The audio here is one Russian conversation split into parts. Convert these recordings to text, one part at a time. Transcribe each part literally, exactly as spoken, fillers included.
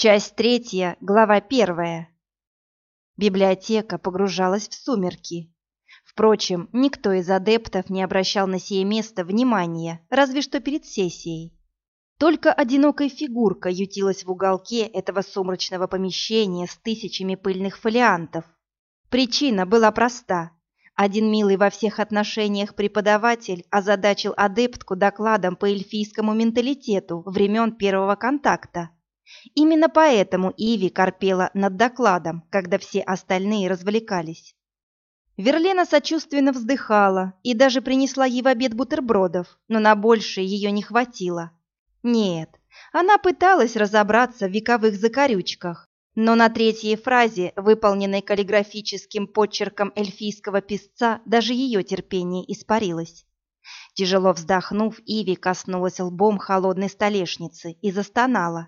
Часть третья, глава первая. Библиотека погружалась в сумерки. Впрочем, никто из адептов не обращал на сие место внимания, разве что перед сессией. Только одинокая фигурка ютилась в уголке этого сумрачного помещения с тысячами пыльных фолиантов. Причина была проста. Один милый во всех отношениях преподаватель озадачил адептку докладом по эльфийскому менталитету времен первого контакта. Именно поэтому Иви корпела над докладом, когда все остальные развлекались. Верлена сочувственно вздыхала и даже принесла ей в обед бутербродов, но на большее ее не хватило. Нет, она пыталась разобраться в вековых закорючках, но на третьей фразе, выполненной каллиграфическим почерком эльфийского писца, даже ее терпение испарилось. Тяжело вздохнув, Иви коснулась лбом холодной столешницы и застонала.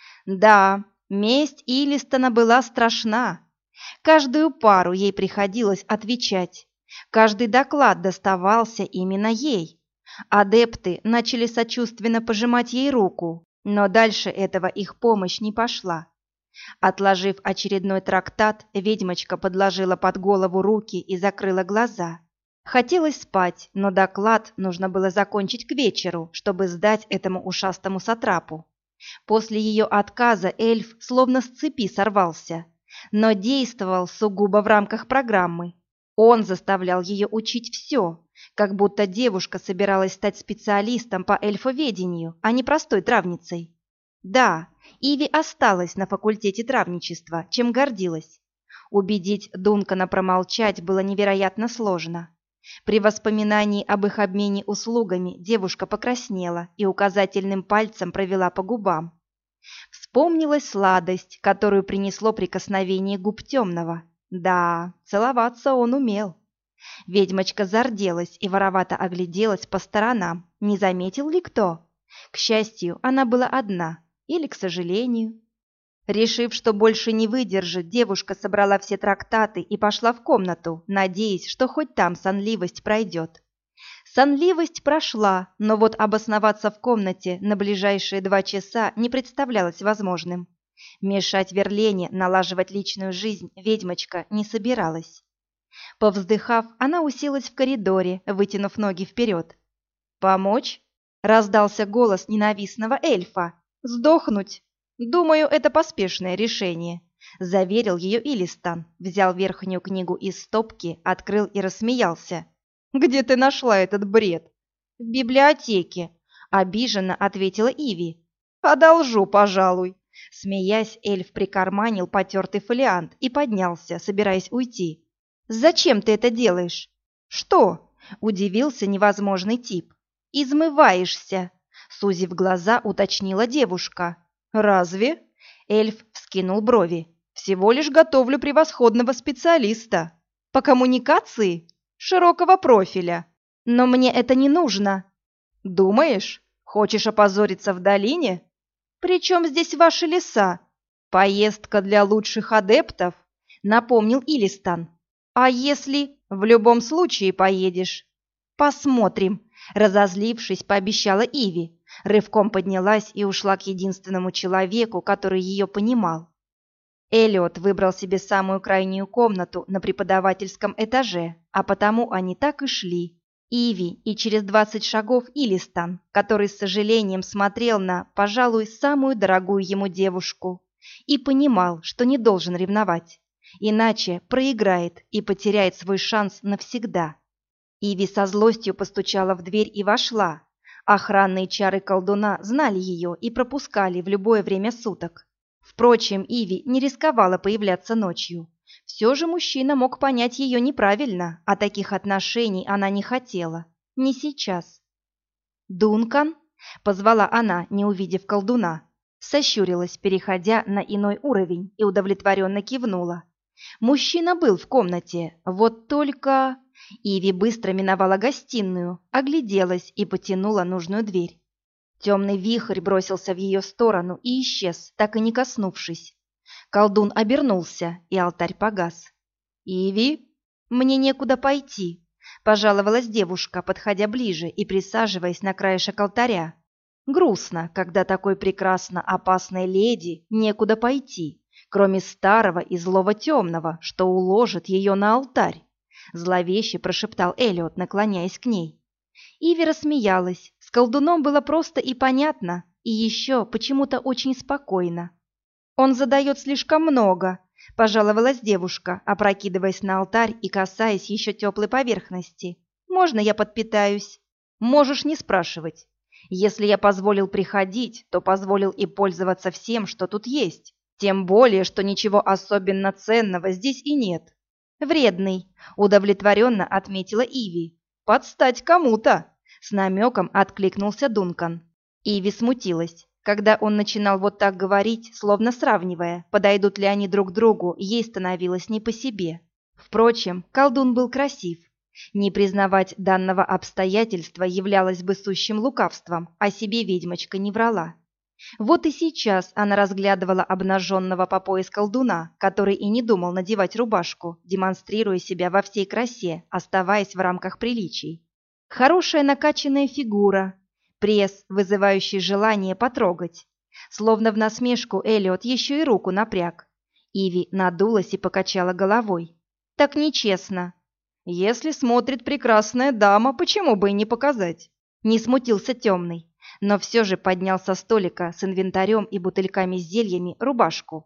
Да, месть Илистона была страшна. Каждую пару ей приходилось отвечать. Каждый доклад доставался именно ей. Адепты начали сочувственно пожимать ей руку, но дальше этого их помощь не пошла. Отложив очередной трактат, ведьмочка подложила под голову руки и закрыла глаза. Хотелось спать, но доклад нужно было закончить к вечеру, чтобы сдать этому ушастому сатрапу. После ее отказа эльф словно с цепи сорвался, но действовал сугубо в рамках программы. Он заставлял ее учить все, как будто девушка собиралась стать специалистом по эльфоведению, а не простой травницей. Да, Иви осталась на факультете травничества, чем гордилась. Убедить Дункана промолчать было невероятно сложно. При воспоминании об их обмене услугами девушка покраснела и указательным пальцем провела по губам. Вспомнилась сладость, которую принесло прикосновение губ темного. Да, целоваться он умел. Ведьмочка зарделась и воровато огляделась по сторонам. Не заметил ли кто? К счастью, она была одна. Или, к сожалению. Решив, что больше не выдержит, девушка собрала все трактаты и пошла в комнату, надеясь, что хоть там сонливость пройдет. Сонливость прошла, но вот обосноваться в комнате на ближайшие два часа не представлялось возможным. Мешать Верлене налаживать личную жизнь ведьмочка не собиралась. Повздыхав, она уселась в коридоре, вытянув ноги вперед. «Помочь?» — раздался голос ненавистного эльфа. «Сдохнуть? Думаю, это поспешное решение», — заверил ее Илистон, взял верхнюю книгу из стопки, открыл и рассмеялся. «Где ты нашла этот бред?» «В библиотеке», — обиженно ответила Иви. «Одолжу, пожалуй». Смеясь, эльф прикарманил потертый фолиант и поднялся, собираясь уйти. «Зачем ты это делаешь?» «Что?» — удивился невозможный тип. «Измываешься», — сузив глаза, уточнила девушка. «Разве?» — эльф вскинул брови. «Всего лишь готовлю превосходного специалиста. По коммуникации? Широкого профиля. Но мне это не нужно». «Думаешь? Хочешь опозориться в долине? Причем здесь ваши леса? Поездка для лучших адептов», — напомнил Илистон. «А если в любом случае поедешь?» «Посмотрим», — разозлившись, пообещала Иви. Рывком поднялась и ушла к единственному человеку, который ее понимал. Эллиот выбрал себе самую крайнюю комнату на преподавательском этаже, а потому они так и шли. Иви и через двадцать шагов Илистон, который с сожалением смотрел на, пожалуй, самую дорогую ему девушку, и понимал, что не должен ревновать, иначе проиграет и потеряет свой шанс навсегда. Иви со злостью постучала в дверь и вошла. Охранные чары колдуна знали ее и пропускали в любое время суток. Впрочем, Иви не рисковала появляться ночью. Все же мужчина мог понять ее неправильно, а таких отношений она не хотела. Не сейчас. «Дункан?» — позвала она, не увидев колдуна. Сощурилась, переходя на иной уровень, и удовлетворенно кивнула. Мужчина был в комнате, вот только... Иви быстро миновала гостиную, огляделась и потянула нужную дверь. Темный вихрь бросился в ее сторону и исчез, так и не коснувшись. Колдун обернулся, и алтарь погас. «Иви, мне некуда пойти», — пожаловалась девушка, подходя ближе и присаживаясь на краешек алтаря. Грустно, когда такой прекрасно опасной леди некуда пойти, кроме старого и злого темного, что уложит ее на алтарь. Зловеще прошептал Эллиот, наклоняясь к ней. Иви рассмеялась. С колдуном было просто и понятно, и еще почему-то очень спокойно. «Он задает слишком много», — пожаловалась девушка, опрокидываясь на алтарь и касаясь еще теплой поверхности. «Можно я подпитаюсь?» «Можешь не спрашивать. Если я позволил приходить, то позволил и пользоваться всем, что тут есть. Тем более, что ничего особенно ценного здесь и нет». «Вредный», — удовлетворенно отметила Иви. «Подстать кому-то», — с намеком откликнулся Дункан. Иви смутилась. Когда он начинал вот так говорить, словно сравнивая, подойдут ли они друг к другу, ей становилось не по себе. Впрочем, колдун был красив. Не признавать данного обстоятельства являлось бы сущим лукавством, а себе ведьмочка не врала. Вот и сейчас она разглядывала обнаженного по пояс колдуна, который и не думал надевать рубашку, демонстрируя себя во всей красе, оставаясь в рамках приличий. Хорошая накачанная фигура, пресс, вызывающий желание потрогать. Словно в насмешку Эллиот еще и руку напряг. Иви надулась и покачала головой. «Так нечестно». «Если смотрит прекрасная дама, почему бы и не показать?» Не смутился темный, но все же поднял со столика с инвентарем и бутыльками с зельями рубашку.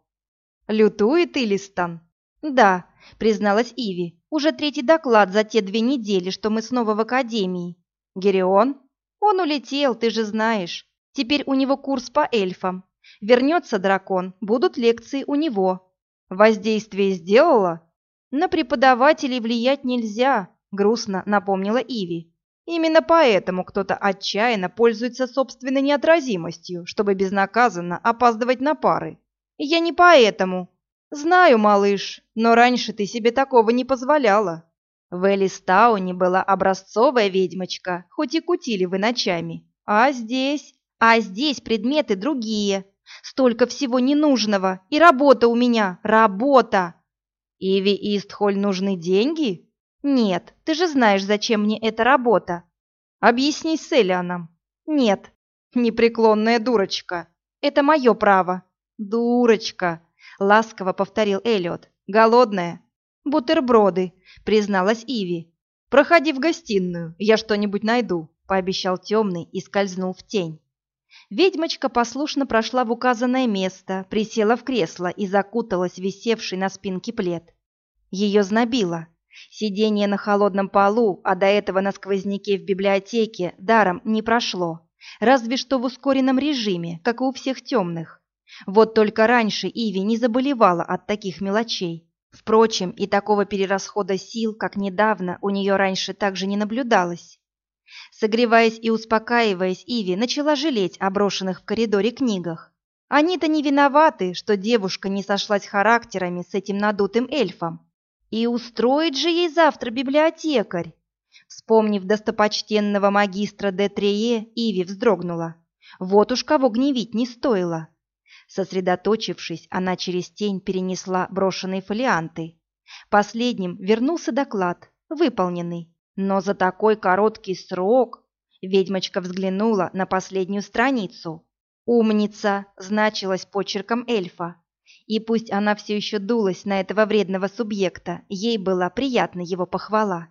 «Лютует Илистан?» «Да», — призналась Иви, — «уже третий доклад за те две недели, что мы снова в академии». «Герион?» «Он улетел, ты же знаешь. Теперь у него курс по эльфам. Вернется дракон, будут лекции у него». «Воздействие сделала?» «На преподавателей влиять нельзя», — грустно напомнила Иви. «Именно поэтому кто-то отчаянно пользуется собственной неотразимостью, чтобы безнаказанно опаздывать на пары. Я не поэтому. Знаю, малыш, но раньше ты себе такого не позволяла. В Элистауне была образцовая ведьмочка, хоть и кутили вы ночами. А здесь... А здесь предметы другие. Столько всего ненужного. И работа у меня. Работа!» «Иви Истхоль нужны деньги?» «Нет, ты же знаешь, зачем мне эта работа». «Объясни с Элианом». «Нет». «Непреклонная дурочка». «Это мое право». «Дурочка», — ласково повторил Эллиот. «Голодная?» «Бутерброды», — призналась Иви. «Проходи в гостиную, я что-нибудь найду», — пообещал темный и скользнул в тень. Ведьмочка послушно прошла в указанное место, присела в кресло и закуталась в висевший на спинке плед. Ее знобило. Сидение на холодном полу, а до этого на сквозняке в библиотеке, даром не прошло. Разве что в ускоренном режиме, как и у всех темных. Вот только раньше Иви не заболевала от таких мелочей. Впрочем, и такого перерасхода сил, как недавно, у нее раньше также не наблюдалось. Согреваясь и успокаиваясь, Иви начала жалеть о брошенных в коридоре книгах. Они-то не виноваты, что девушка не сошлась характерами с этим надутым эльфом. И устроит же ей завтра библиотекарь. Вспомнив достопочтенного магистра де Трие, Иви вздрогнула. Вот уж кого гневить не стоило. Сосредоточившись, она через тень перенесла брошенные фолианты. Последним вернулся доклад, выполненный. Но за такой короткий срок ведьмочка взглянула на последнюю страницу. «Умница» значилась почерком эльфа. И пусть она все еще дулась на этого вредного субъекта, ей была приятна его похвала.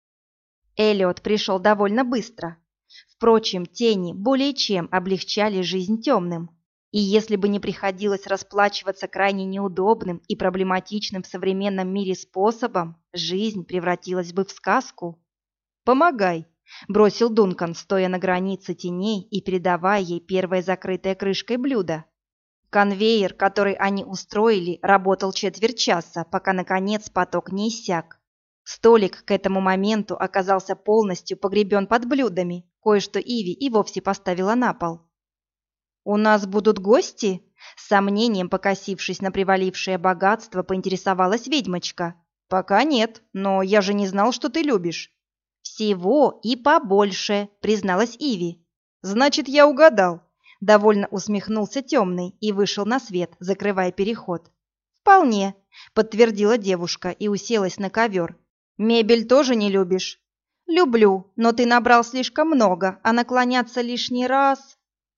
Эллиот пришел довольно быстро. Впрочем, тени более чем облегчали жизнь темным. И если бы не приходилось расплачиваться крайне неудобным и проблематичным в современном мире способом, жизнь превратилась бы в сказку. «Помогай», — бросил Дункан, стоя на границе теней и передавая ей первое закрытое крышкой блюдо. Конвейер, который они устроили, работал четверть часа, пока, наконец, поток не иссяк. Столик к этому моменту оказался полностью погребен под блюдами, кое-что Иви и вовсе поставила на пол. «У нас будут гости?» — с сомнением покосившись на привалившее богатство, поинтересовалась ведьмочка. «Пока нет, но я же не знал, что ты любишь». «Всего и побольше», — призналась Иви. «Значит, я угадал», — довольно усмехнулся темный и вышел на свет, закрывая переход. «Вполне», — подтвердила девушка и уселась на ковер. «Мебель тоже не любишь?» «Люблю, но ты набрал слишком много, а наклоняться лишний раз...»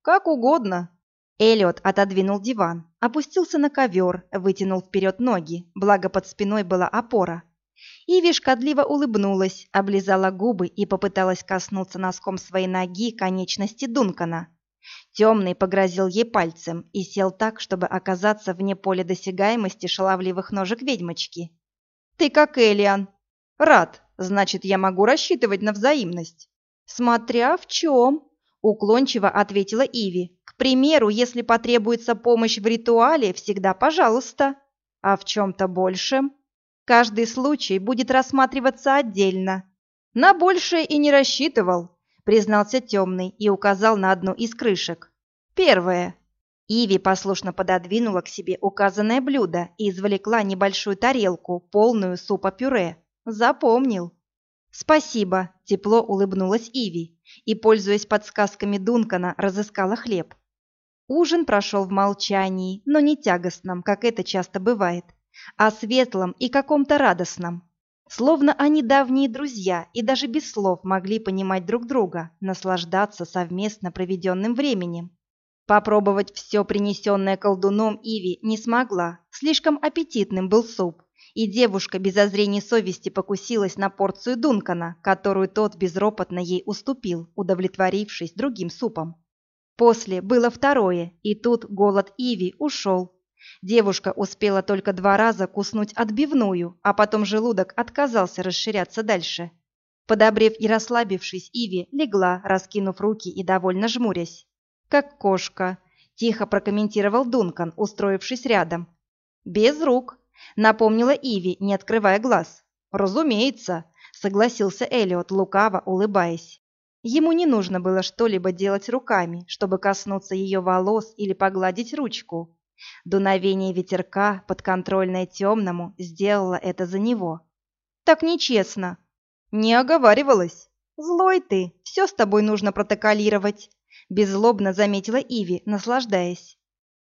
Как угодно. Эллиот отодвинул диван, опустился на ковер, вытянул вперед ноги, благо под спиной была опора. Иви шкодливо улыбнулась, облизала губы и попыталась коснуться носком своей ноги конечности Дункана. Темный погрозил ей пальцем и сел так, чтобы оказаться вне поля досягаемости шаловливых ножек ведьмочки. «Ты как Элиан. Рад, значит, я могу рассчитывать на взаимность». «Смотря в чем», — уклончиво ответила Иви. «К примеру, если потребуется помощь в ритуале, всегда пожалуйста. А в чем-то большем? Каждый случай будет рассматриваться отдельно». «На большее и не рассчитывал», — признался Темный и указал на одну из крышек. «Первое». Иви послушно пододвинула к себе указанное блюдо и извлекла небольшую тарелку, полную супа-пюре. Запомнил. «Спасибо», — тепло улыбнулась Иви и, пользуясь подсказками Дункана, разыскала хлеб. Ужин прошел в молчании, но не тягостном, как это часто бывает, а светлом и каком-то радостном. Словно они давние друзья и даже без слов могли понимать друг друга, наслаждаться совместно проведенным временем. Попробовать все принесенное колдуном Иви не смогла, слишком аппетитным был суп, и девушка без зазрений совести покусилась на порцию Дункана, которую тот безропотно ей уступил, удовлетворившись другим супом. После было второе, и тут голод Иви ушел. Девушка успела только два раза куснуть отбивную, а потом желудок отказался расширяться дальше. Подобрев и расслабившись, Иви легла, раскинув руки и довольно жмурясь. «Как кошка», — тихо прокомментировал Дункан, устроившись рядом. «Без рук», — напомнила Иви, не открывая глаз. «Разумеется», — согласился Эллиот, лукаво улыбаясь. Ему не нужно было что-либо делать руками, чтобы коснуться ее волос или погладить ручку. Дуновение ветерка, подконтрольное Темному, сделало это за него. «Так нечестно». «Не оговаривалась». «Злой ты, все с тобой нужно протоколировать», — беззлобно заметила Иви, наслаждаясь.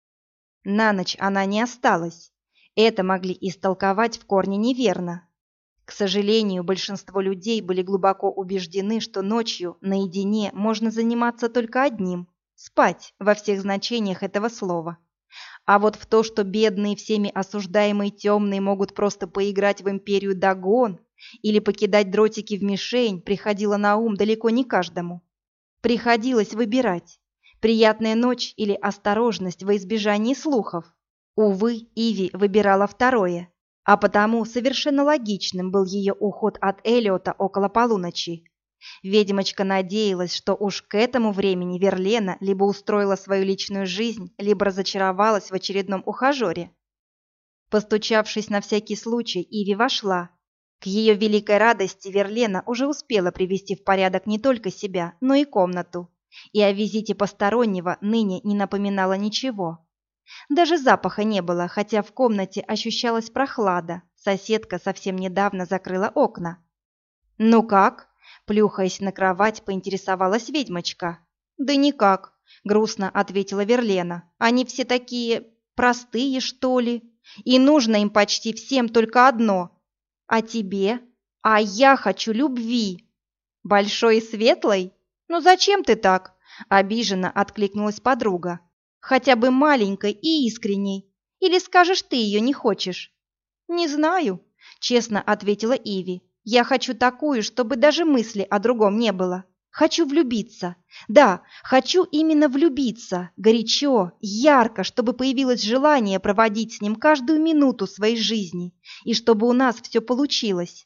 На ночь она не осталась. Это могли истолковать в корне неверно. К сожалению, большинство людей были глубоко убеждены, что ночью наедине можно заниматься только одним – спать во всех значениях этого слова. А вот в то, что бедные всеми осуждаемые темные могут просто поиграть в империю Дагон или покидать дротики в мишень, приходило на ум далеко не каждому. Приходилось выбирать – приятная ночь или осторожность во избежании слухов. Увы, Иви выбирала второе, а потому совершенно логичным был ее уход от Эллиота около полуночи. Ведьмочка надеялась, что уж к этому времени Верлена либо устроила свою личную жизнь, либо разочаровалась в очередном ухажере. Постучавшись на всякий случай, Иви вошла. К ее великой радости Верлена уже успела привести в порядок не только себя, но и комнату, и о визите постороннего ныне не напоминала ничего. Даже запаха не было, хотя в комнате ощущалась прохлада, соседка совсем недавно закрыла окна. «Ну как?» — плюхаясь на кровать, поинтересовалась ведьмочка. «Да никак», — грустно ответила Верлена. «Они все такие простые, что ли, и нужно им почти всем только одно. А тебе? А я хочу любви. Большой и светлой? Ну зачем ты так?» — обиженно откликнулась подруга. «Хотя бы маленькой и искренней. Или скажешь, ты ее не хочешь?» «Не знаю», — честно ответила Иви. «Я хочу такую, чтобы даже мысли о другом не было. Хочу влюбиться. Да, хочу именно влюбиться. Горячо, ярко, чтобы появилось желание проводить с ним каждую минуту своей жизни. И чтобы у нас все получилось».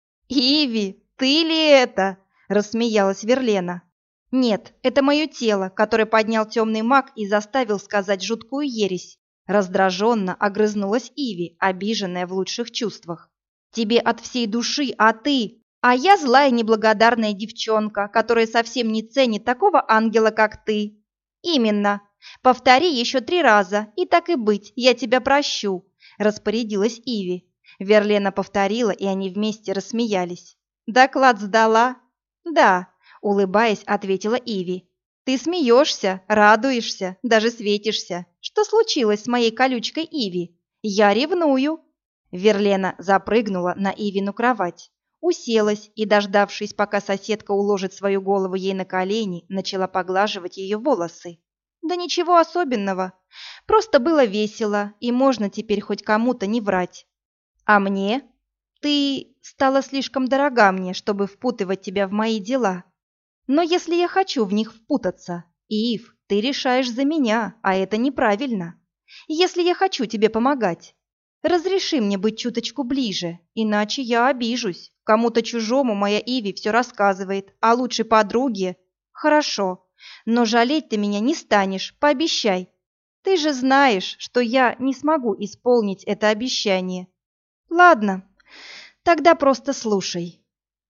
«Иви, ты ли это?» — рассмеялась Верлена. «Нет, это мое тело, которое поднял темный маг и заставил сказать жуткую ересь». Раздраженно огрызнулась Иви, обиженная в лучших чувствах. «Тебе от всей души, а ты...» «А я злая неблагодарная девчонка, которая совсем не ценит такого ангела, как ты». «Именно. Повтори еще три раза, и так и быть, я тебя прощу», — распорядилась Иви. Верлена повторила, и они вместе рассмеялись. «Доклад сдала?» «Да», — улыбаясь, ответила Иви. «Ты смеешься, радуешься, даже светишься. Что случилось с моей колючкой Иви? Я ревную». Верлена запрыгнула на Ивину кровать, уселась и, дождавшись, пока соседка уложит свою голову ей на колени, начала поглаживать ее волосы. Да ничего особенного. Просто было весело, и можно теперь хоть кому-то не врать. А мне? Ты стала слишком дорога мне, чтобы впутывать тебя в мои дела. Но если я хочу в них впутаться, Ив, ты решаешь за меня, а это неправильно. Если я хочу тебе помогать, разреши мне быть чуточку ближе, иначе я обижусь. Кому-то чужому моя Иви все рассказывает, а лучше подруге. Хорошо, но жалеть ты меня не станешь, пообещай. Ты же знаешь, что я не смогу исполнить это обещание. Ладно, тогда просто слушай.